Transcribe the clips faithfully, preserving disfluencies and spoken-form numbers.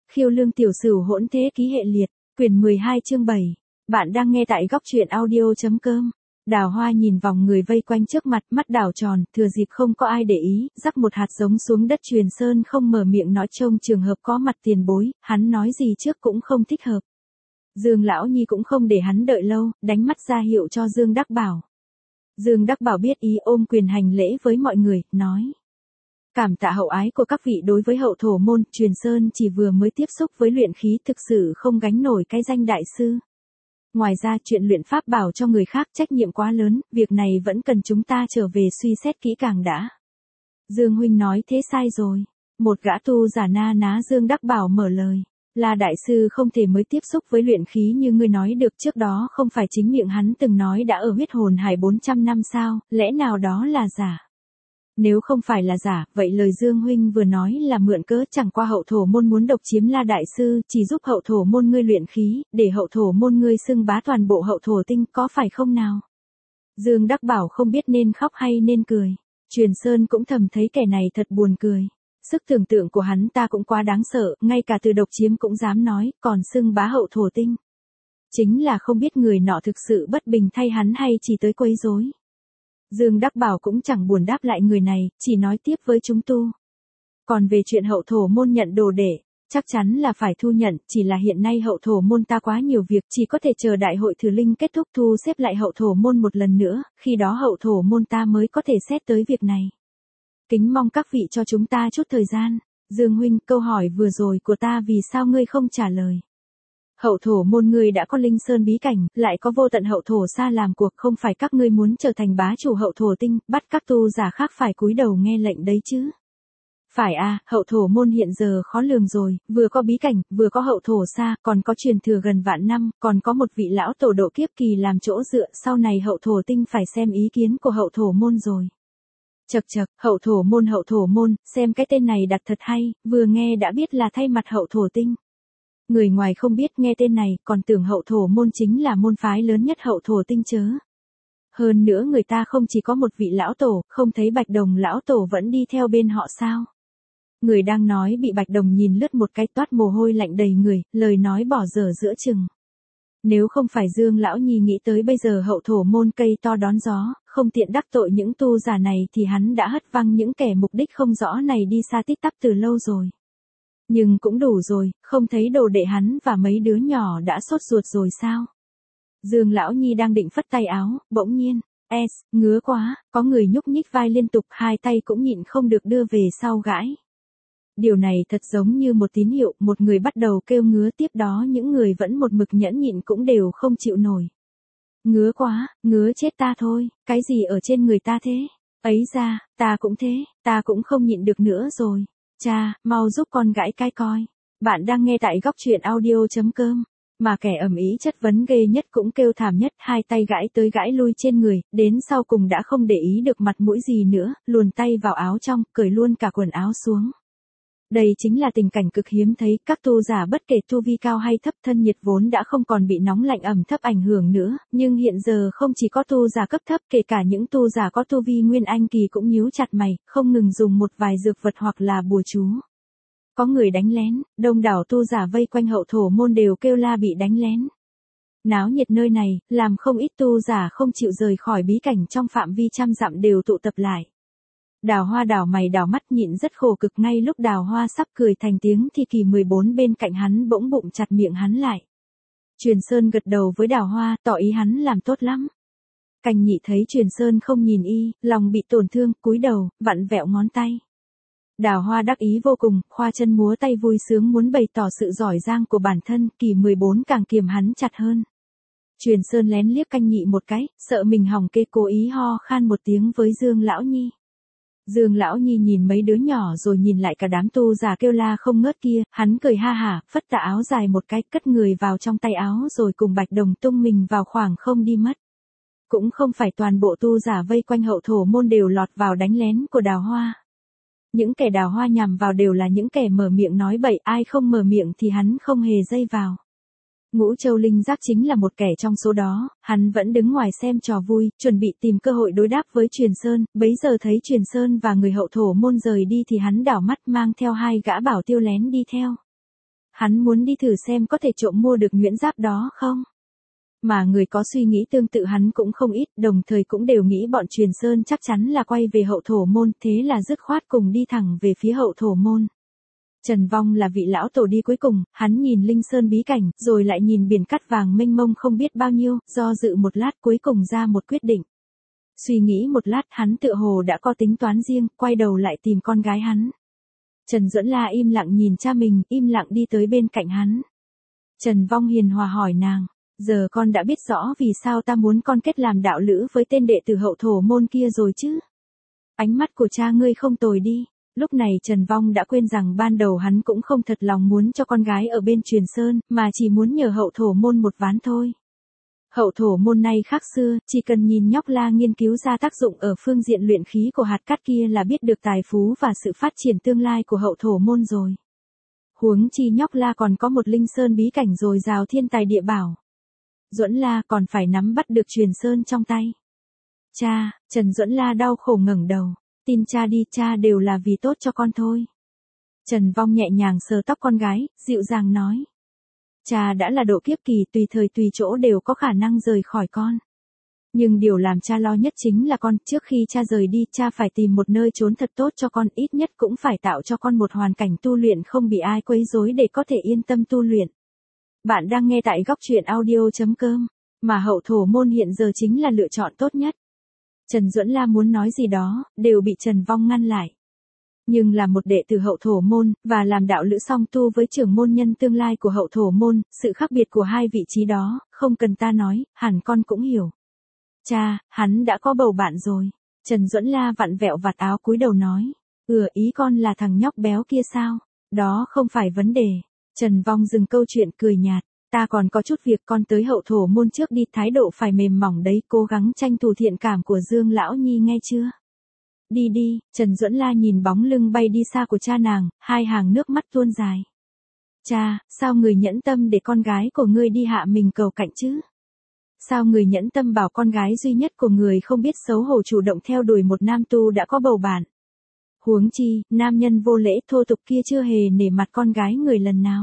Khiêu Lương Tiểu Sửu hỗn thế ký hệ liệt, quyển mười hai chương bảy. Bạn đang nghe tại góc truyện audio chấm com. Đào Hoa nhìn vòng người vây quanh trước mặt, mắt đảo tròn, thừa dịp không có ai để ý, rắc một hạt giống xuống đất. Truyền Sơn không mở miệng nói, trông trường hợp có mặt tiền bối, hắn nói gì trước cũng không thích hợp. Dương Lão Nhi cũng không để hắn đợi lâu, đánh mắt ra hiệu cho Dương Đắc Bảo. Dương Đắc Bảo biết ý, ôm quyền hành lễ với mọi người, nói: Cảm tạ hậu ái của các vị đối với Hậu Thổ môn. Truyền Sơn chỉ vừa mới tiếp xúc với luyện khí, thực sự không gánh nổi cái danh đại sư. Ngoài ra, chuyện luyện pháp bảo cho người khác trách nhiệm quá lớn, việc này vẫn cần chúng ta trở về suy xét kỹ càng đã. Dương huynh nói thế sai rồi. Một gã tu giả na ná Dương Đắc Bảo mở lời. Là đại sư không thể mới tiếp xúc với luyện khí như ngươi nói được, trước đó không phải chính miệng hắn từng nói đã ở huyết hồn hải bốn trăm năm sao, lẽ nào đó là giả? Nếu không phải là giả, vậy lời Dương huynh vừa nói là mượn cớ, chẳng qua Hậu Thổ môn muốn độc chiếm La đại sư, chỉ giúp Hậu Thổ môn ngươi luyện khí, để Hậu Thổ môn ngươi xưng bá toàn bộ Hậu Thổ tinh, có phải không nào? Dương Đắc Bảo không biết nên khóc hay nên cười. Truyền Sơn cũng thầm thấy kẻ này thật buồn cười. Sức tưởng tượng của hắn ta cũng quá đáng sợ, ngay cả từ độc chiếm cũng dám nói, còn xưng bá Hậu Thổ tinh. Chính là không biết người nọ thực sự bất bình thay hắn hay chỉ tới quấy rối. Dương Đắc Bảo cũng chẳng buồn đáp lại người này, chỉ nói tiếp với chúng tu. Còn về chuyện Hậu Thổ môn nhận đồ đệ, chắc chắn là phải thu nhận, chỉ là hiện nay Hậu Thổ môn ta quá nhiều việc, chỉ có thể chờ đại hội thử linh kết thúc thu xếp lại Hậu Thổ môn một lần nữa, khi đó Hậu Thổ môn ta mới có thể xét tới việc này. Kính mong các vị cho chúng ta chút thời gian. Dương huynh, câu hỏi vừa rồi của ta vì sao ngươi không trả lời? Hậu Thổ môn ngươi đã có linh sơn bí cảnh, lại có vô tận Hậu Thổ xa làm cuộc, không phải các ngươi muốn trở thành bá chủ Hậu Thổ tinh, bắt các tu giả khác phải cúi đầu nghe lệnh đấy chứ? Phải à, Hậu Thổ môn hiện giờ khó lường rồi, vừa có bí cảnh, vừa có Hậu Thổ xa, còn có truyền thừa gần vạn năm, còn có một vị lão tổ độ kiếp kỳ làm chỗ dựa, sau này Hậu Thổ tinh phải xem ý kiến của Hậu Thổ môn rồi. Chậc chậc, Hậu Thổ môn Hậu Thổ môn, xem cái tên này đặt thật hay, vừa nghe đã biết là thay mặt Hậu Thổ tinh. Người ngoài không biết nghe tên này, còn tưởng Hậu Thổ môn chính là môn phái lớn nhất Hậu Thổ tinh chớ. Hơn nữa người ta không chỉ có một vị lão tổ, không thấy Bạch Đồng lão tổ vẫn đi theo bên họ sao? Người đang nói bị Bạch Đồng nhìn lướt một cái, toát mồ hôi lạnh đầy người, lời nói bỏ dở giữa chừng. Nếu không phải Dương lão nhi nghĩ tới bây giờ Hậu Thổ môn cây to đón gió, không tiện đắc tội những tu giả này thì hắn đã hất văng những kẻ mục đích không rõ này đi xa tít tắp từ lâu rồi. Nhưng cũng đủ rồi, không thấy đồ đệ hắn và mấy đứa nhỏ đã sốt ruột rồi sao? Dương lão nhi đang định phất tay áo, bỗng nhiên, es, ngứa quá, có người nhúc nhích vai liên tục, hai tay cũng nhịn không được đưa về sau gãi. Điều này thật giống như một tín hiệu, một người bắt đầu kêu ngứa, tiếp đó những người vẫn một mực nhẫn nhịn cũng đều không chịu nổi. Ngứa quá, ngứa chết ta thôi, cái gì ở trên người ta thế? Ấy ra, ta cũng thế, ta cũng không nhịn được nữa rồi. Cha, mau giúp con gãi cái coi. Bạn đang nghe tại góc truyện audio chấm com. Mà kẻ ầm ĩ chất vấn ghê nhất cũng kêu thảm nhất, hai tay gãi tới gãi lui trên người, đến sau cùng đã không để ý được mặt mũi gì nữa, luồn tay vào áo trong, cởi luôn cả quần áo xuống. Đây chính là tình cảnh cực hiếm thấy, các tu giả bất kể tu vi cao hay thấp, thân nhiệt vốn đã không còn bị nóng lạnh ẩm thấp ảnh hưởng nữa, nhưng hiện giờ không chỉ có tu giả cấp thấp, kể cả những tu giả có tu vi nguyên anh kỳ cũng nhíu chặt mày, không ngừng dùng một vài dược vật hoặc là bùa chú. Có người đánh lén, đông đảo tu giả vây quanh Hậu Thổ môn đều kêu la bị đánh lén. Náo nhiệt nơi này, làm không ít tu giả không chịu rời khỏi bí cảnh trong phạm vi trăm dặm đều tụ tập lại. Đào Hoa đảo mày đào mắt nhịn rất khổ cực, ngay lúc Đào Hoa sắp cười thành tiếng thì Kỳ mười bốn bên cạnh hắn bỗng bụng chặt miệng hắn lại. Truyền Sơn gật đầu với Đào Hoa, tỏ ý hắn làm tốt lắm. Cành Nhị thấy Truyền Sơn không nhìn y, lòng bị tổn thương, cúi đầu, vặn vẹo ngón tay. Đào Hoa đắc ý vô cùng, khoa chân múa tay vui sướng muốn bày tỏ sự giỏi giang của bản thân, Kỳ mười bốn càng kiềm hắn chặt hơn. Truyền Sơn lén liếc Canh Nhị một cái, sợ mình hỏng kê, cố ý ho khan một tiếng với Dương lão nhi. Dương lão nhi nhìn mấy đứa nhỏ rồi nhìn lại cả đám tu giả kêu la không ngớt kia, hắn cười ha hả, phất tà áo dài một cái, cất người vào trong tay áo rồi cùng Bạch Đồng tung mình vào khoảng không đi mất. Cũng không phải toàn bộ tu giả vây quanh Hậu Thổ môn đều lọt vào đánh lén của Đào Hoa. Những kẻ Đào Hoa nhằm vào đều là những kẻ mở miệng nói bậy, ai không mở miệng thì hắn không hề dây vào. Ngũ Châu Linh Giác chính là một kẻ trong số đó, hắn vẫn đứng ngoài xem trò vui, chuẩn bị tìm cơ hội đối đáp với Truyền Sơn, bấy giờ thấy Truyền Sơn và người Hậu Thổ môn rời đi thì hắn đảo mắt mang theo hai gã bảo tiêu lén đi theo. hắn muốn đi thử xem có thể trộm mua được nhuyễn giáp đó không. Mà người có suy nghĩ tương tự hắn cũng không ít, đồng thời cũng đều nghĩ bọn Truyền Sơn chắc chắn là quay về Hậu Thổ Môn, thế là dứt khoát cùng đi thẳng về phía Hậu Thổ Môn. Trần Vong là vị lão tổ đi cuối cùng, hắn nhìn Linh Sơn bí cảnh, rồi lại nhìn biển cát vàng mênh mông không biết bao nhiêu, do dự một lát cuối cùng ra một quyết định. Suy nghĩ một lát hắn tựa hồ đã có tính toán riêng, quay đầu lại tìm con gái hắn. Trần Duẫn La im lặng nhìn cha mình, im lặng đi tới bên cạnh hắn. Trần Vong hiền hòa hỏi nàng, giờ con đã biết rõ vì sao ta muốn con kết làm đạo lữ với tên đệ tử Hậu Thổ Môn kia rồi chứ? Ánh mắt của cha ngươi không tồi đi. Lúc này Trần Vong đã quên rằng ban đầu hắn cũng không thật lòng muốn cho con gái ở bên Truyền Sơn, mà chỉ muốn nhờ Hậu Thổ Môn một ván thôi. Hậu Thổ Môn này khác xưa, chỉ cần nhìn Nhóc La nghiên cứu ra tác dụng ở phương diện luyện khí của hạt cát kia là biết được tài phú và sự phát triển tương lai của Hậu Thổ Môn rồi. Huống chi Nhóc La còn có một Linh Sơn bí cảnh dồi dào thiên tài địa bảo. Duẫn La còn phải nắm bắt được Truyền Sơn trong tay. Cha, Trần Duẫn La đau khổ ngẩng đầu. Tin cha đi, cha đều là vì tốt cho con thôi. Trần Vong nhẹ nhàng sờ tóc con gái, dịu dàng nói. Cha đã là độ kiếp kỳ, tùy thời tùy chỗ đều có khả năng rời khỏi con. Nhưng điều làm cha lo nhất chính là con, trước khi cha rời đi, cha phải tìm một nơi trốn thật tốt cho con, ít nhất cũng phải tạo cho con một hoàn cảnh tu luyện không bị ai quấy rối để có thể yên tâm tu luyện. Bạn đang nghe tại góc truyện audio chấm com, mà Hậu Thổ Môn hiện giờ chính là lựa chọn tốt nhất. Trần Duẫn La muốn nói gì đó, đều bị Trần Vong ngăn lại. Nhưng là một đệ tử Hậu Thổ Môn, và làm đạo lữ song tu với trưởng môn nhân tương lai của Hậu Thổ Môn, sự khác biệt của hai vị trí đó, không cần ta nói, hẳn con cũng hiểu. Cha, hắn đã có bầu bạn rồi. Trần Duẫn La vặn vẹo vạt áo cúi đầu nói. Ừ, ý con là thằng nhóc béo kia sao? Đó không phải vấn đề. Trần Vong dừng câu chuyện cười nhạt. Ta còn có chút việc, con tới Hậu Thổ Môn trước đi, thái độ phải mềm mỏng đấy, cố gắng tranh thủ thiện cảm của Dương Lão Nhi nghe chưa? Đi đi, Trần Duẫn La nhìn bóng lưng bay đi xa của cha nàng, hai hàng nước mắt tuôn dài. Cha, sao người nhẫn tâm để con gái của ngươi đi hạ mình cầu cạnh chứ? Sao người nhẫn tâm bảo con gái duy nhất của người không biết xấu hổ chủ động theo đuổi một nam tu đã có bầu bạn? Huống chi, nam nhân vô lễ thô tục kia chưa hề nể mặt con gái người lần nào.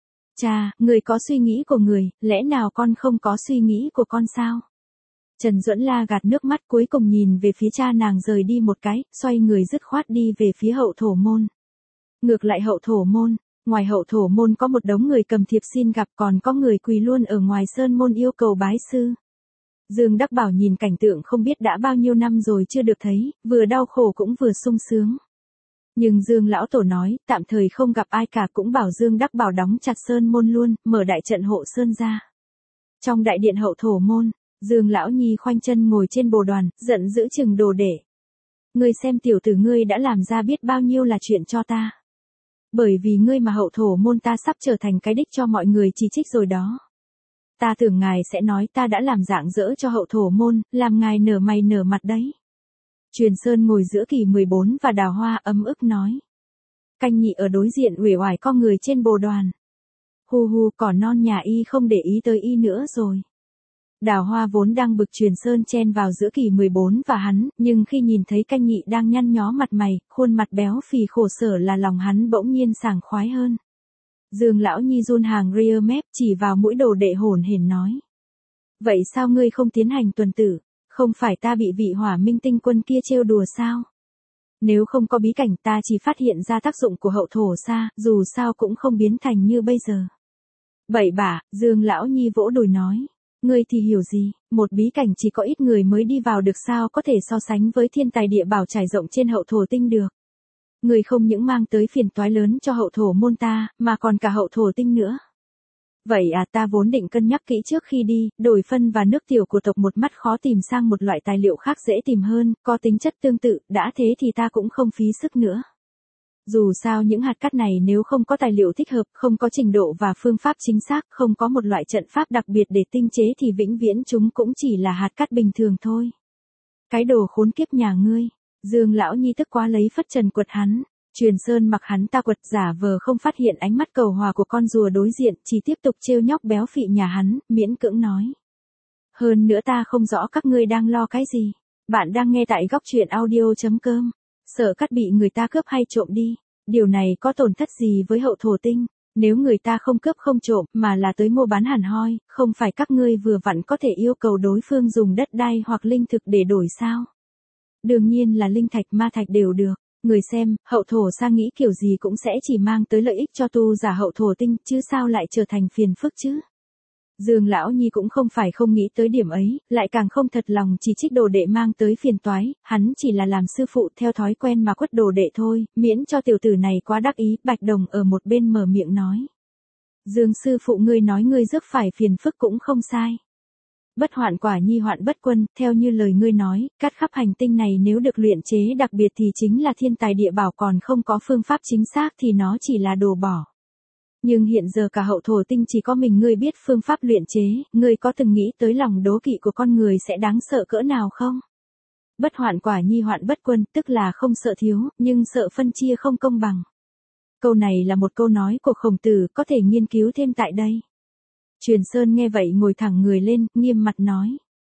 Cha, người có suy nghĩ của người, lẽ nào con không có suy nghĩ của con sao? Trần Duẫn La gạt nước mắt cuối cùng nhìn về phía cha nàng rời đi một cái, xoay người dứt khoát đi về phía Hậu Thổ Môn. Ngược lại Hậu Thổ Môn, ngoài Hậu Thổ Môn có một đống người cầm thiệp xin gặp, còn có người quỳ luôn ở ngoài Sơn Môn yêu cầu bái sư. Dương Đắc Bảo nhìn cảnh tượng không biết đã bao nhiêu năm rồi chưa được thấy, vừa đau khổ cũng vừa sung sướng. Nhưng Dương Lão Tổ nói, tạm thời không gặp ai cả, cũng bảo Dương Đắc Bảo đóng chặt Sơn Môn luôn, mở đại trận hộ Sơn ra. Trong đại điện Hậu Thổ Môn, Dương Lão Nhi khoanh chân ngồi trên bồ đoàn, giận dữ chừng đồ đệ. Ngươi xem tiểu tử ngươi đã làm ra biết bao nhiêu là chuyện cho ta. Bởi vì ngươi mà Hậu Thổ Môn ta sắp trở thành cái đích cho mọi người chỉ trích rồi đó. Ta tưởng ngài sẽ nói ta đã làm rạng rỡ cho Hậu Thổ Môn, làm ngài nở mày nở mặt đấy. Truyền Sơn ngồi giữa kỳ mười bốn và Đào Hoa ấm ức nói. Canh Nhị ở đối diện uể oải co người trên bồ đoàn. Hu hu, cỏ non nhà y không để ý tới y nữa rồi. Đào Hoa vốn đang bực Truyền Sơn chen vào giữa kỳ mười bốn và hắn, nhưng khi nhìn thấy Canh Nhị đang nhăn nhó mặt mày, khuôn mặt béo phì khổ sở là lòng hắn bỗng nhiên sảng khoái hơn. Dương Lão Nhi run hàng ria mép chỉ vào mũi đồ đệ hổn hển nói. Vậy sao ngươi không tiến hành tuần tử, không phải ta bị vị Hỏa Minh Tinh Quân kia trêu đùa sao? Nếu không có bí cảnh ta chỉ phát hiện ra tác dụng của Hậu Thổ Sa, dù sao cũng không biến thành như bây giờ. Bậy bạ, Dương Lão Nhi vỗ đùi nói. Ngươi thì hiểu gì, một bí cảnh chỉ có ít người mới đi vào được sao có thể so sánh với thiên tài địa bảo trải rộng trên Hậu Thổ Tinh được. Ngươi không những mang tới phiền toái lớn cho Hậu Thổ Môn ta, mà còn cả Hậu Thổ Tinh nữa. Vậy à, ta vốn định cân nhắc kỹ trước khi đi, đổi phân và nước tiểu của tộc một mắt khó tìm sang một loại tài liệu khác dễ tìm hơn, có tính chất tương tự, đã thế thì ta cũng không phí sức nữa. Dù sao những hạt cát này nếu không có tài liệu thích hợp, không có trình độ và phương pháp chính xác, không có một loại trận pháp đặc biệt để tinh chế thì vĩnh viễn chúng cũng chỉ là hạt cát bình thường thôi. Cái đồ khốn kiếp nhà ngươi, Dương Lão Nhi tức quá lấy phất trần quật hắn. Truyền Sơn mặc hắn ta quật, giả vờ không phát hiện ánh mắt cầu hòa của con rùa đối diện, chỉ tiếp tục trêu nhóc béo phị nhà hắn, miễn cưỡng nói. Hơn nữa ta không rõ các ngươi đang lo cái gì. Bạn đang nghe tại góc truyện audio chấm com. Sợ cát bị người ta cướp hay trộm đi. Điều này có tổn thất gì với Hậu Thổ Tinh? Nếu người ta không cướp không trộm mà là tới mua bán hẳn hoi, không phải các ngươi vừa vặn có thể yêu cầu đối phương dùng đất đai hoặc linh thực để đổi sao? Đương nhiên là linh thạch ma thạch đều được. Người xem, hậu thổ sa nghĩ kiểu gì cũng sẽ chỉ mang tới lợi ích cho tu giả hậu thổ tinh, chứ sao lại trở thành phiền phức chứ? Dương Lão Nhi cũng không phải không nghĩ tới điểm ấy, lại càng không thật lòng chỉ trích đồ đệ mang tới phiền toái, hắn chỉ là làm sư phụ theo thói quen mà quất đồ đệ thôi, miễn cho tiểu tử này quá đắc ý. Bạch Đồng ở một bên mở miệng nói. Dương sư phụ ngươi nói ngươi rước phải phiền phức cũng không sai. Bất hoạn quả nhi hoạn bất quân, theo như lời ngươi nói, cát khắp hành tinh này nếu được luyện chế đặc biệt thì chính là thiên tài địa bảo, còn không có phương pháp chính xác thì nó chỉ là đồ bỏ. Nhưng hiện giờ cả hậu thổ tinh chỉ có mình ngươi biết phương pháp luyện chế, ngươi có từng nghĩ tới lòng đố kỵ của con người sẽ đáng sợ cỡ nào không? Bất hoạn quả nhi hoạn bất quân, tức là không sợ thiếu, nhưng sợ phân chia không công bằng. Câu này là một câu nói của Khổng Tử, có thể nghiên cứu thêm tại đây. Truyền Sơn nghe vậy ngồi thẳng người lên, nghiêm mặt nói.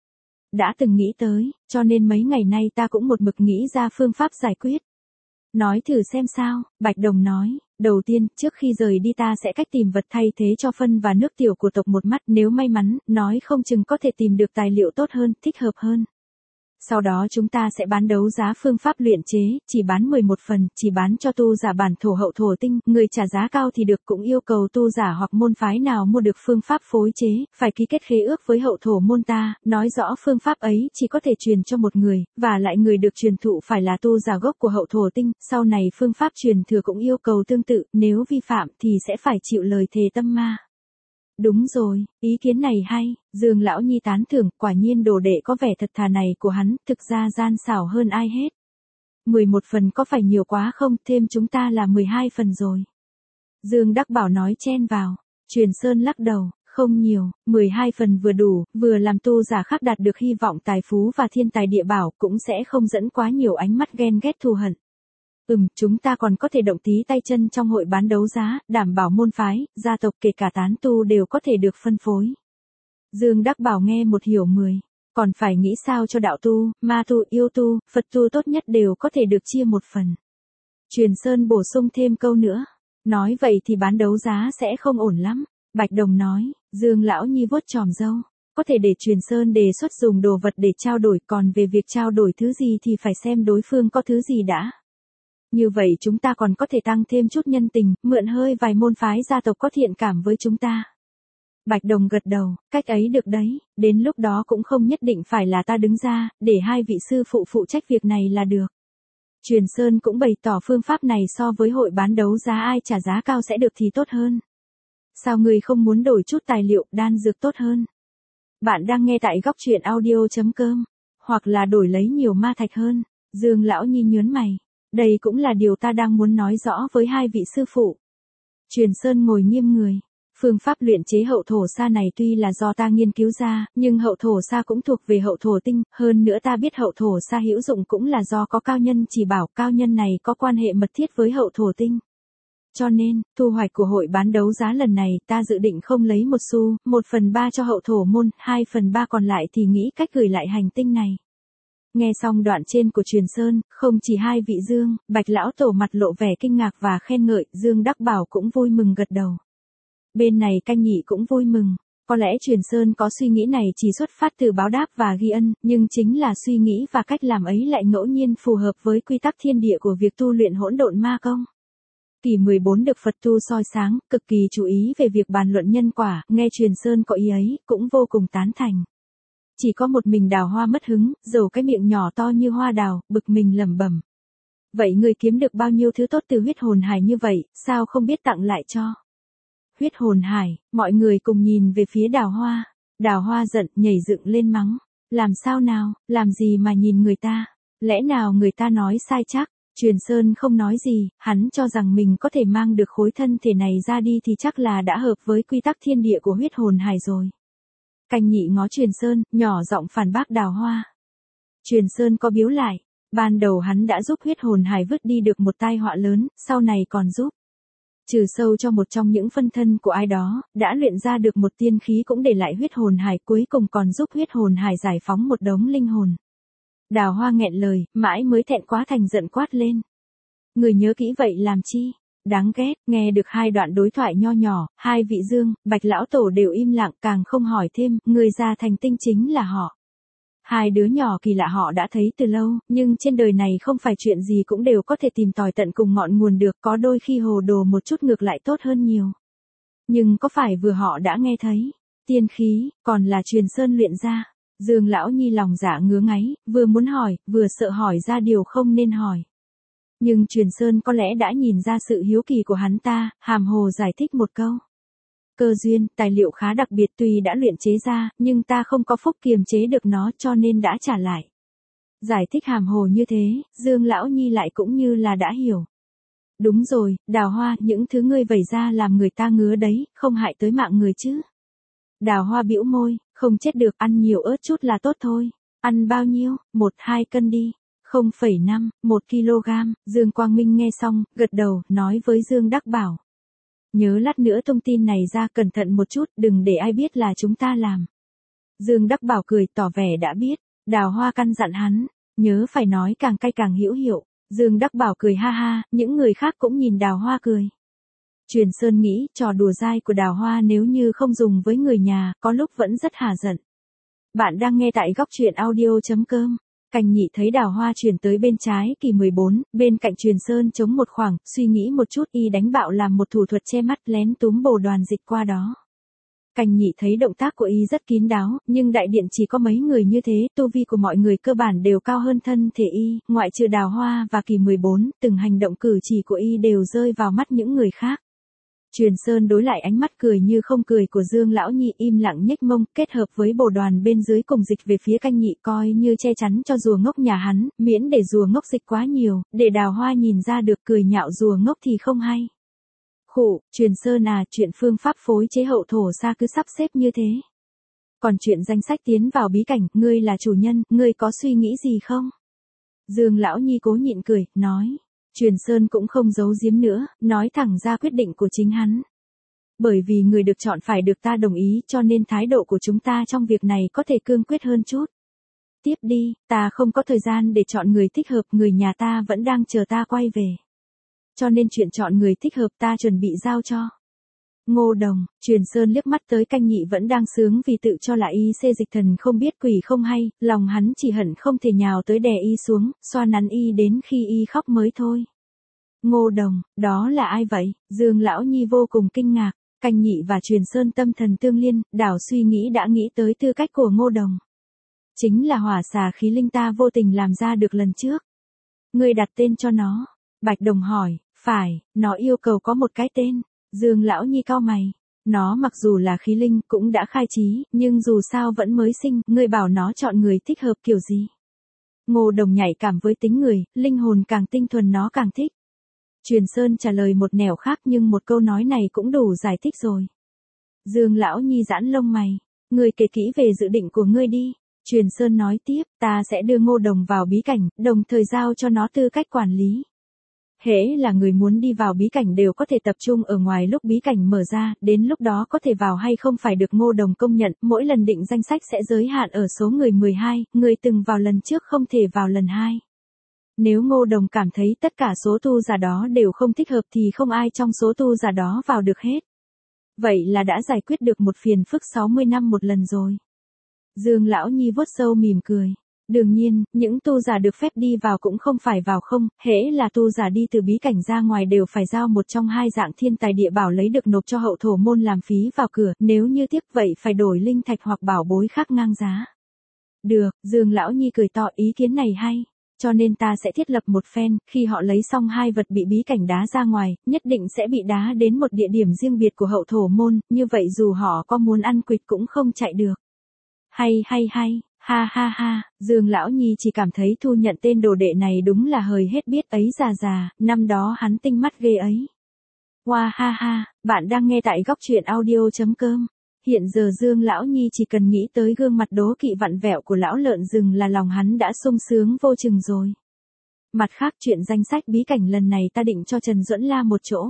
Đã từng nghĩ tới, cho nên mấy ngày nay ta cũng một mực nghĩ ra phương pháp giải quyết. Nói thử xem sao, Bạch Đồng nói. Đầu tiên, trước khi rời đi ta sẽ cách tìm vật thay thế cho phân và nước tiểu của tộc một mắt, nếu may mắn, nói không chừng có thể tìm được tài liệu tốt hơn, thích hợp hơn. Sau đó chúng ta sẽ bán đấu giá phương pháp luyện chế, chỉ bán mười một phần, chỉ bán cho tu giả bản thổ hậu thổ tinh, người trả giá cao thì được, cũng yêu cầu tu giả hoặc môn phái nào mua được phương pháp phối chế, phải ký kết khế ước với hậu thổ môn ta, nói rõ phương pháp ấy chỉ có thể truyền cho một người, và lại người được truyền thụ phải là tu giả gốc của hậu thổ tinh, sau này phương pháp truyền thừa cũng yêu cầu tương tự, nếu vi phạm thì sẽ phải chịu lời thề tâm ma. Đúng rồi, ý kiến này hay, Dương Lão Nhi tán thưởng, quả nhiên đồ đệ có vẻ thật thà này của hắn, thực ra gian xảo hơn ai hết. mười một phần có phải nhiều quá không, thêm chúng ta là mười hai phần rồi. Dương Đắc Bảo nói chen vào, Truyền Sơn lắc đầu, không nhiều, mười hai phần vừa đủ, vừa làm tu giả khác đạt được hy vọng tài phú và thiên tài địa bảo, cũng sẽ không dẫn quá nhiều ánh mắt ghen ghét thù hận. Ừm, chúng ta còn có thể động tí tay chân trong hội bán đấu giá, đảm bảo môn phái, gia tộc kể cả tán tu đều có thể được phân phối. Dương Đắc Bảo nghe một hiểu mười, còn phải nghĩ sao cho đạo tu, ma tu, yêu tu, Phật tu tốt nhất đều có thể được chia một phần. Truyền Sơn bổ sung thêm câu nữa, nói vậy thì bán đấu giá sẽ không ổn lắm. Bạch Đồng nói, Dương Lão Nhi vuốt chòm râu, có thể để Truyền Sơn đề xuất dùng đồ vật để trao đổi, còn về việc trao đổi thứ gì thì phải xem đối phương có thứ gì đã. Như vậy chúng ta còn có thể tăng thêm chút nhân tình, mượn hơi vài môn phái gia tộc có thiện cảm với chúng ta. Bạch Đồng gật đầu, cách ấy được đấy, đến lúc đó cũng không nhất định phải là ta đứng ra, để hai vị sư phụ phụ trách việc này là được. Truyền Sơn cũng bày tỏ phương pháp này so với hội bán đấu giá ai trả giá cao sẽ được thì tốt hơn. Sao người không muốn đổi chút tài liệu, đan dược tốt hơn? Bạn đang nghe tại góc truyện audio chấm com, hoặc là đổi lấy nhiều ma thạch hơn. Dương Lão Nhi nhớn mày. Đây cũng là điều ta đang muốn nói rõ với hai vị sư phụ. Truyền Sơn ngồi nghiêm người. Phương pháp luyện chế hậu thổ sa này tuy là do ta nghiên cứu ra, nhưng hậu thổ sa cũng thuộc về hậu thổ tinh, hơn nữa ta biết hậu thổ sa hữu dụng cũng là do có cao nhân chỉ bảo, cao nhân này có quan hệ mật thiết với hậu thổ tinh. Cho nên, thu hoạch của hội bán đấu giá lần này ta dự định không lấy một xu, một phần ba cho hậu thổ môn, hai phần ba còn lại thì nghĩ cách gửi lại hành tinh này. Nghe xong đoạn trên của Truyền Sơn, không chỉ hai vị Dương, Bạch Lão Tổ mặt lộ vẻ kinh ngạc và khen ngợi, Dương Đắc Bảo cũng vui mừng gật đầu. Bên này Canh Nhị cũng vui mừng, có lẽ Truyền Sơn có suy nghĩ này chỉ xuất phát từ báo đáp và ghi ân, nhưng chính là suy nghĩ và cách làm ấy lại ngẫu nhiên phù hợp với quy tắc thiên địa của việc tu luyện hỗn độn ma công. Kỳ mười bốn được Phật tu soi sáng, cực kỳ chú ý về việc bàn luận nhân quả, nghe Truyền Sơn có ý ấy, cũng vô cùng tán thành. Chỉ có một mình Đào Hoa mất hứng, dầu cái miệng nhỏ to như hoa đào, bực mình lẩm bẩm. Vậy người kiếm được bao nhiêu thứ tốt từ huyết hồn hải như vậy, sao không biết tặng lại cho? Huyết hồn hải, mọi người cùng nhìn về phía Đào Hoa. Đào Hoa giận, nhảy dựng lên mắng. Làm sao nào, làm gì mà nhìn người ta? Lẽ nào người ta nói sai chắc? Truyền Sơn không nói gì, hắn cho rằng mình có thể mang được khối thân thể này ra đi thì chắc là đã hợp với quy tắc thiên địa của huyết hồn hải rồi. Canh Nhị ngó Truyền Sơn, nhỏ giọng phản bác Đào Hoa. Truyền Sơn có biếu lại, ban đầu hắn đã giúp huyết hồn hải vứt đi được một tai họa lớn, sau này còn giúp trừ sâu cho một trong những phân thân của ai đó, đã luyện ra được một tiên khí cũng để lại huyết hồn hải, cuối cùng còn giúp huyết hồn hải giải phóng một đống linh hồn. Đào Hoa nghẹn lời, mãi mới thẹn quá thành giận quát lên. Người nhớ kỹ vậy làm chi? đáng ghét, nghe được hai đoạn đối thoại nho nhỏ, hai vị Dương, Bạch lão tổ đều im lặng, càng không hỏi thêm, người già thành tinh chính là họ. Hai đứa nhỏ kỳ lạ họ đã thấy từ lâu, nhưng trên đời này không phải chuyện gì cũng đều có thể tìm tòi tận cùng ngọn nguồn được, có đôi khi hồ đồ một chút ngược lại tốt hơn nhiều. Nhưng có phải vừa họ đã nghe thấy, tiên khí, còn là truyền sơn luyện ra. Dương lão nhi lòng dạ ngứa ngáy, vừa muốn hỏi, vừa sợ hỏi ra điều không nên hỏi. Nhưng truyền sơn có lẽ đã nhìn ra sự hiếu kỳ của hắn ta, hàm hồ giải thích một câu. Cơ duyên, tài liệu khá đặc biệt tuy đã luyện chế ra, nhưng ta không có phúc kiềm chế được nó cho nên đã trả lại. Giải thích hàm hồ như thế, Dương lão nhi lại cũng như là đã hiểu. Đúng rồi, Đào Hoa, những thứ ngươi vẩy ra làm người ta ngứa đấy, không hại tới mạng người chứ. Đào Hoa bĩu môi, không chết được, ăn nhiều ớt chút là tốt thôi. Ăn bao nhiêu, một hai cân đi. không phẩy năm, một ki lô gam, Dương Quang Minh nghe xong, gật đầu, nói với Dương Đắc Bảo. Nhớ lát nữa thông tin này ra cẩn thận một chút, đừng để ai biết là chúng ta làm. Dương Đắc Bảo cười tỏ vẻ đã biết, Đào Hoa căn dặn hắn, nhớ phải nói càng cay càng hữu hiệu. Dương Đắc Bảo cười ha ha, những người khác cũng nhìn Đào Hoa cười. Truyền Sơn nghĩ, trò đùa dai của Đào Hoa nếu như không dùng với người nhà, có lúc vẫn rất hả giận. Bạn đang nghe tại góc truyện audio chấm com. Cành Nhị thấy Đào Hoa chuyển tới bên trái kỳ mười bốn, bên cạnh Truyền Sơn chống một khoảng, suy nghĩ một chút y đánh bạo làm một thủ thuật che mắt lén túm bồ đoàn dịch qua đó. Cành Nhị thấy động tác của y rất kín đáo, nhưng đại điện chỉ có mấy người như thế, tu vi của mọi người cơ bản đều cao hơn thân thể y, ngoại trừ Đào Hoa và kỳ mười bốn, từng hành động cử chỉ của y đều rơi vào mắt những người khác. Truyền Sơn đối lại ánh mắt cười như không cười của Dương lão nhi, im lặng nhếch mông, kết hợp với bồ đoàn bên dưới cùng dịch về phía Canh Nhị, coi như che chắn cho rùa ngốc nhà hắn, miễn để rùa ngốc dịch quá nhiều, để Đào Hoa nhìn ra được cười nhạo rùa ngốc thì không hay. Khụ, Truyền Sơn à, chuyện phương pháp phối chế hậu thổ xa cứ sắp xếp như thế. Còn chuyện danh sách tiến vào bí cảnh, ngươi là chủ nhân, ngươi có suy nghĩ gì không? Dương lão nhi cố nhịn cười, nói. Truyền Sơn cũng không giấu giếm nữa, nói thẳng ra quyết định của chính hắn. Bởi vì người được chọn phải được ta đồng ý cho nên thái độ của chúng ta trong việc này có thể cương quyết hơn chút. Tiếp đi, ta không có thời gian để chọn người thích hợp, người nhà ta vẫn đang chờ ta quay về. Cho nên chuyện chọn người thích hợp ta chuẩn bị giao cho. Ngô Đồng, Truyền Sơn liếc mắt tới Canh Nhị vẫn đang sướng vì tự cho là y xê dịch thần không biết quỷ không hay, lòng hắn chỉ hận không thể nhào tới đè y xuống, xoa nắn y đến khi y khóc mới thôi. Ngô Đồng, đó là ai vậy? Dương lão nhi vô cùng kinh ngạc, Canh Nhị và Truyền Sơn tâm thần tương liên, đảo suy nghĩ đã nghĩ tới tư cách của Ngô Đồng. Chính là hỏa xà khí linh ta vô tình làm ra được lần trước. Ngươi đặt tên cho nó. Bạch Đồng hỏi, phải, nó yêu cầu có một cái tên. Dương lão nhi cau mày, nó mặc dù là khí linh cũng đã khai trí, nhưng dù sao vẫn mới sinh, ngươi bảo nó chọn người thích hợp kiểu gì? Ngô Đồng nhạy cảm với tính người, linh hồn càng tinh thuần nó càng thích. Truyền Sơn trả lời một nẻo khác nhưng một câu nói này cũng đủ giải thích rồi. Dương lão nhi giãn lông mày, ngươi kể kỹ về dự định của ngươi đi. Truyền Sơn nói tiếp, ta sẽ đưa Ngô Đồng vào bí cảnh, đồng thời giao cho nó tư cách quản lý. Hễ là người muốn đi vào bí cảnh đều có thể tập trung ở ngoài lúc bí cảnh mở ra, đến lúc đó có thể vào hay không phải được Ngô Đồng công nhận, mỗi lần định danh sách sẽ giới hạn ở số người mười hai, người từng vào lần trước không thể vào lần hai. Nếu Ngô Đồng cảm thấy tất cả số tu giả đó đều không thích hợp thì không ai trong số tu giả đó vào được hết. Vậy là đã giải quyết được một phiền phức sáu mươi năm một lần rồi. Dương lão nhi vuốt râu mỉm cười. Đương nhiên, những tu giả được phép đi vào cũng không phải vào không, hễ là tu giả đi từ bí cảnh ra ngoài đều phải giao một trong hai dạng thiên tài địa bảo lấy được nộp cho hậu thổ môn làm phí vào cửa, nếu như tiếc vậy phải đổi linh thạch hoặc bảo bối khác ngang giá. Được, Dương lão nhi cười to, ý kiến này hay, cho nên ta sẽ thiết lập một phen, khi họ lấy xong hai vật bị bí cảnh đá ra ngoài, nhất định sẽ bị đá đến một địa điểm riêng biệt của hậu thổ môn, như vậy dù họ có muốn ăn quỵt cũng không chạy được. Hay hay hay. Ha ha ha, Dương lão nhi chỉ cảm thấy thu nhận tên đồ đệ này đúng là hời hết biết ấy già già, năm đó hắn tinh mắt ghê ấy. Wow ha ha, bạn đang nghe tại góc truyện audio chấm com. Hiện giờ Dương lão nhi chỉ cần nghĩ tới gương mặt đố kỵ vặn vẹo của lão lợn rừng là lòng hắn đã sung sướng vô chừng rồi. Mặt khác chuyện danh sách bí cảnh lần này ta định cho Trần Duẫn La một chỗ.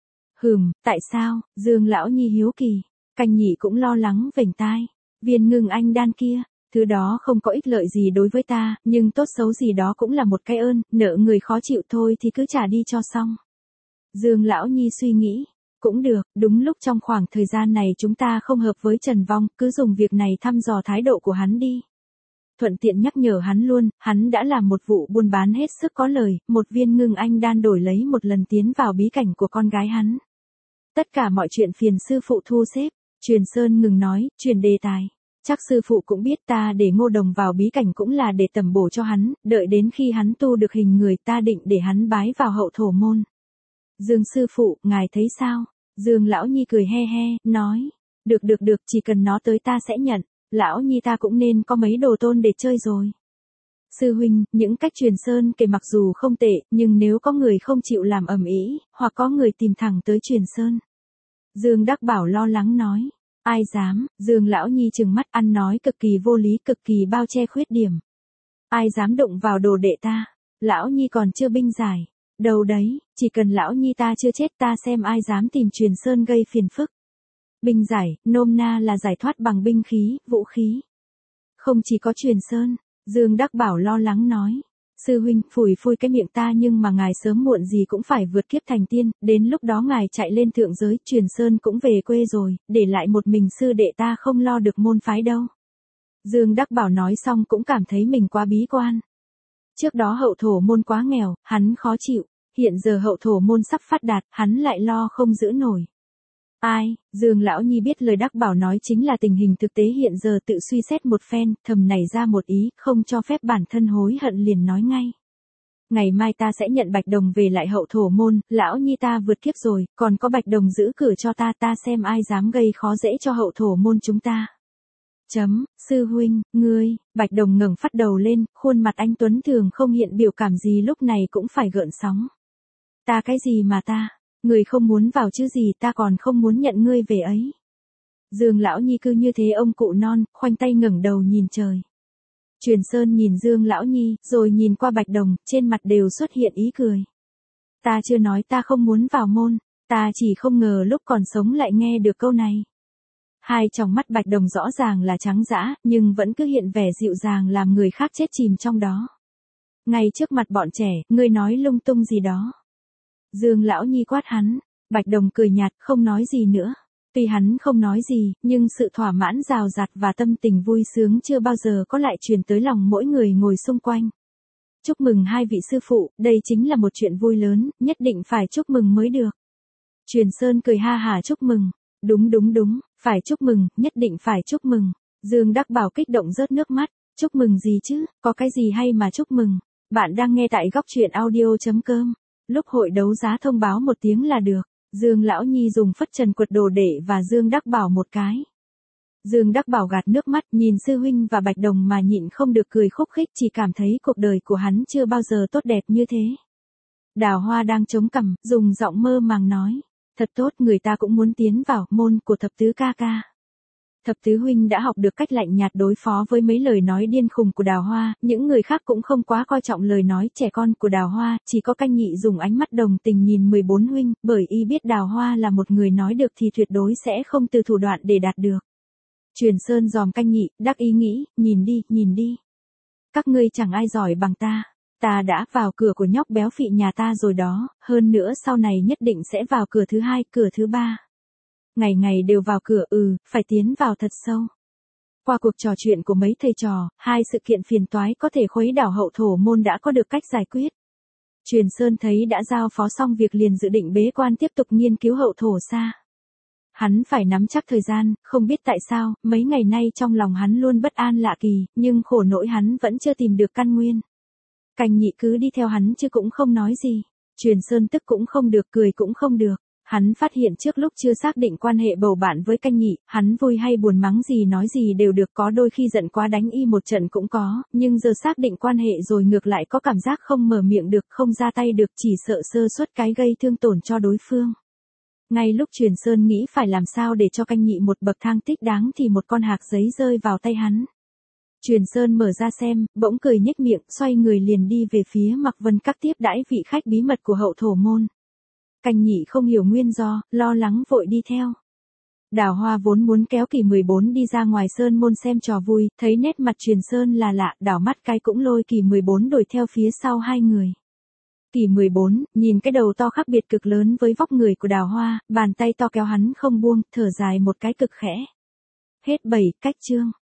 Hừm, tại sao? Dương lão nhi hiếu kỳ, Canh Nhị cũng lo lắng vểnh tai. Viên ngưng anh đan kia. Thứ đó không có ích lợi gì đối với ta, nhưng tốt xấu gì đó cũng là một cái ơn, nợ người khó chịu thôi thì cứ trả đi cho xong. Dương Lão Nhi suy nghĩ, cũng được, đúng lúc trong khoảng thời gian này chúng ta không hợp với Trần Vong, cứ dùng việc này thăm dò thái độ của hắn đi. Thuận tiện nhắc nhở hắn luôn, hắn đã làm một vụ buôn bán hết sức có lời, một viên ngưng anh đan đổi lấy một lần tiến vào bí cảnh của con gái hắn. Tất cả mọi chuyện phiền sư phụ thu xếp. Truyền Sơn ngừng nói, truyền đề tài. Chắc sư phụ cũng biết ta để Ngô Đồng vào bí cảnh cũng là để tẩm bổ cho hắn, đợi đến khi hắn tu được hình người ta định để hắn bái vào hậu thổ môn. Dương sư phụ, ngài thấy sao? Dương Lão Nhi cười he he, nói. Được được được, chỉ cần nó tới ta sẽ nhận. Lão Nhi ta cũng nên có mấy đồ tôn để chơi rồi. Sư huynh, những cách Truyền Sơn kể mặc dù không tệ, nhưng nếu có người không chịu làm ầm ĩ, hoặc có người tìm thẳng tới Truyền Sơn. Dương Đắc Bảo lo lắng nói. Ai dám, Dương Lão Nhi trừng mắt ăn nói cực kỳ vô lý, cực kỳ bao che khuyết điểm. Ai dám đụng vào đồ đệ ta? Lão Nhi còn chưa binh giải. Đâu đấy, chỉ cần Lão Nhi ta chưa chết ta xem ai dám tìm Truyền Sơn gây phiền phức. Binh giải, nôm na là giải thoát bằng binh khí, vũ khí. Không chỉ có Truyền Sơn, Dương Đắc Bảo lo lắng nói. Sư huynh, phủi phủi cái miệng ta nhưng mà ngài sớm muộn gì cũng phải vượt kiếp thành tiên, đến lúc đó ngài chạy lên thượng giới, Truyền Sơn cũng về quê rồi, để lại một mình sư đệ ta không lo được môn phái đâu. Dương Đắc Bảo nói xong cũng cảm thấy mình quá bí quan. Trước đó hậu thổ môn quá nghèo, hắn khó chịu, hiện giờ hậu thổ môn sắp phát đạt, hắn lại lo không giữ nổi. Ai, Dương Lão Nhi biết lời Đắc Bảo nói chính là tình hình thực tế hiện giờ, tự suy xét một phen, thầm nảy ra một ý, không cho phép bản thân hối hận liền nói ngay. Ngày mai ta sẽ nhận Bạch Đồng về lại hậu thổ môn, Lão Nhi ta vượt kiếp rồi, còn có Bạch Đồng giữ cửa cho ta, ta xem ai dám gây khó dễ cho hậu thổ môn chúng ta. Chấm, sư huynh, ngươi, Bạch Đồng ngẩng phát đầu lên, khuôn mặt anh tuấn thường không hiện biểu cảm gì lúc này cũng phải gợn sóng. Ta cái gì mà ta? Người không muốn vào chứ gì, ta còn không muốn nhận ngươi về ấy. Dương Lão Nhi cứ như thế ông cụ non, khoanh tay ngẩng đầu nhìn trời. Truyền Sơn nhìn Dương Lão Nhi, rồi nhìn qua Bạch Đồng, trên mặt đều xuất hiện ý cười. Ta chưa nói ta không muốn vào môn, ta chỉ không ngờ lúc còn sống lại nghe được câu này. Hai tròng mắt Bạch Đồng rõ ràng là trắng dã, nhưng vẫn cứ hiện vẻ dịu dàng làm người khác chết chìm trong đó. Ngay trước mặt bọn trẻ, ngươi nói lung tung gì đó. Dương Lão Nhi quát hắn, Bạch Đồng cười nhạt, không nói gì nữa. Tuy hắn không nói gì, nhưng sự thỏa mãn rào rạt và tâm tình vui sướng chưa bao giờ có lại truyền tới lòng mỗi người ngồi xung quanh. Chúc mừng hai vị sư phụ, đây chính là một chuyện vui lớn, nhất định phải chúc mừng mới được. Truyền Sơn cười ha hả chúc mừng. Đúng đúng đúng, phải chúc mừng, nhất định phải chúc mừng. Dương Đắc Bảo kích động rớt nước mắt. Chúc mừng gì chứ, có cái gì hay mà chúc mừng. Bạn đang nghe tại góc truyện audio chấm com. Lúc hội đấu giá thông báo một tiếng là được. Dương Lão Nhi dùng phất trần quật đồ đệ và Dương Đắc Bảo một cái. Dương Đắc Bảo gạt nước mắt nhìn sư huynh và Bạch Đồng mà nhịn không được cười khúc khích, chỉ cảm thấy cuộc đời của hắn chưa bao giờ tốt đẹp như thế. Đào Hoa đang chống cằm, dùng giọng mơ màng nói. Thật tốt, người ta cũng muốn tiến vào môn của thập tứ ca ca. Thập tứ huynh đã học được cách lạnh nhạt đối phó với mấy lời nói điên khùng của Đào Hoa, những người khác cũng không quá coi trọng lời nói trẻ con của Đào Hoa, chỉ có Canh Nhị dùng ánh mắt đồng tình nhìn mười bốn huynh, bởi y biết Đào Hoa là một người nói được thì tuyệt đối sẽ không từ thủ đoạn để đạt được. Truyền Sơn dòm Canh Nhị, đắc ý nghĩ, nhìn đi, nhìn đi. Các ngươi chẳng ai giỏi bằng ta. Ta đã vào cửa của nhóc béo phị nhà ta rồi đó, hơn nữa sau này nhất định sẽ vào cửa thứ hai, cửa thứ ba. Ngày ngày đều vào cửa, ừ, phải tiến vào thật sâu. Qua cuộc trò chuyện của mấy thầy trò, hai sự kiện phiền toái có thể khuấy đảo hậu thổ môn đã có được cách giải quyết. Truyền Sơn thấy đã giao phó xong việc liền dự định bế quan tiếp tục nghiên cứu hậu thổ xa. Hắn phải nắm chắc thời gian, không biết tại sao, mấy ngày nay trong lòng hắn luôn bất an lạ kỳ, nhưng khổ nỗi hắn vẫn chưa tìm được căn nguyên. Canh Nhị cứ đi theo hắn chứ cũng không nói gì. Truyền Sơn tức cũng không được, cười cũng không được. Hắn phát hiện trước lúc chưa xác định quan hệ bầu bạn với Canh Nhị, hắn vui hay buồn mắng gì nói gì đều được, có đôi khi giận quá đánh y một trận cũng có, nhưng giờ xác định quan hệ rồi ngược lại có cảm giác không mở miệng được, không ra tay được, chỉ sợ sơ suất cái gây thương tổn cho đối phương. Ngay lúc Truyền Sơn nghĩ phải làm sao để cho Canh Nhị một bậc thang thích đáng thì một con hạc giấy rơi vào tay hắn. Truyền Sơn mở ra xem, bỗng cười nhếch miệng, xoay người liền đi về phía Mặc Vân Các tiếp đãi vị khách bí mật của hậu thổ môn. Canh Nhị không hiểu nguyên do, lo lắng vội đi theo. Đào Hoa vốn muốn kéo Kỳ mười bốn đi ra ngoài sơn môn xem trò vui, thấy nét mặt Truyền Sơn là lạ, đảo mắt cái cũng lôi Kỳ mười bốn đuổi theo phía sau hai người. Kỳ mười bốn, nhìn cái đầu to khác biệt cực lớn với vóc người của Đào Hoa, bàn tay to kéo hắn không buông, thở dài một cái cực khẽ. Hết bảy, cách chương.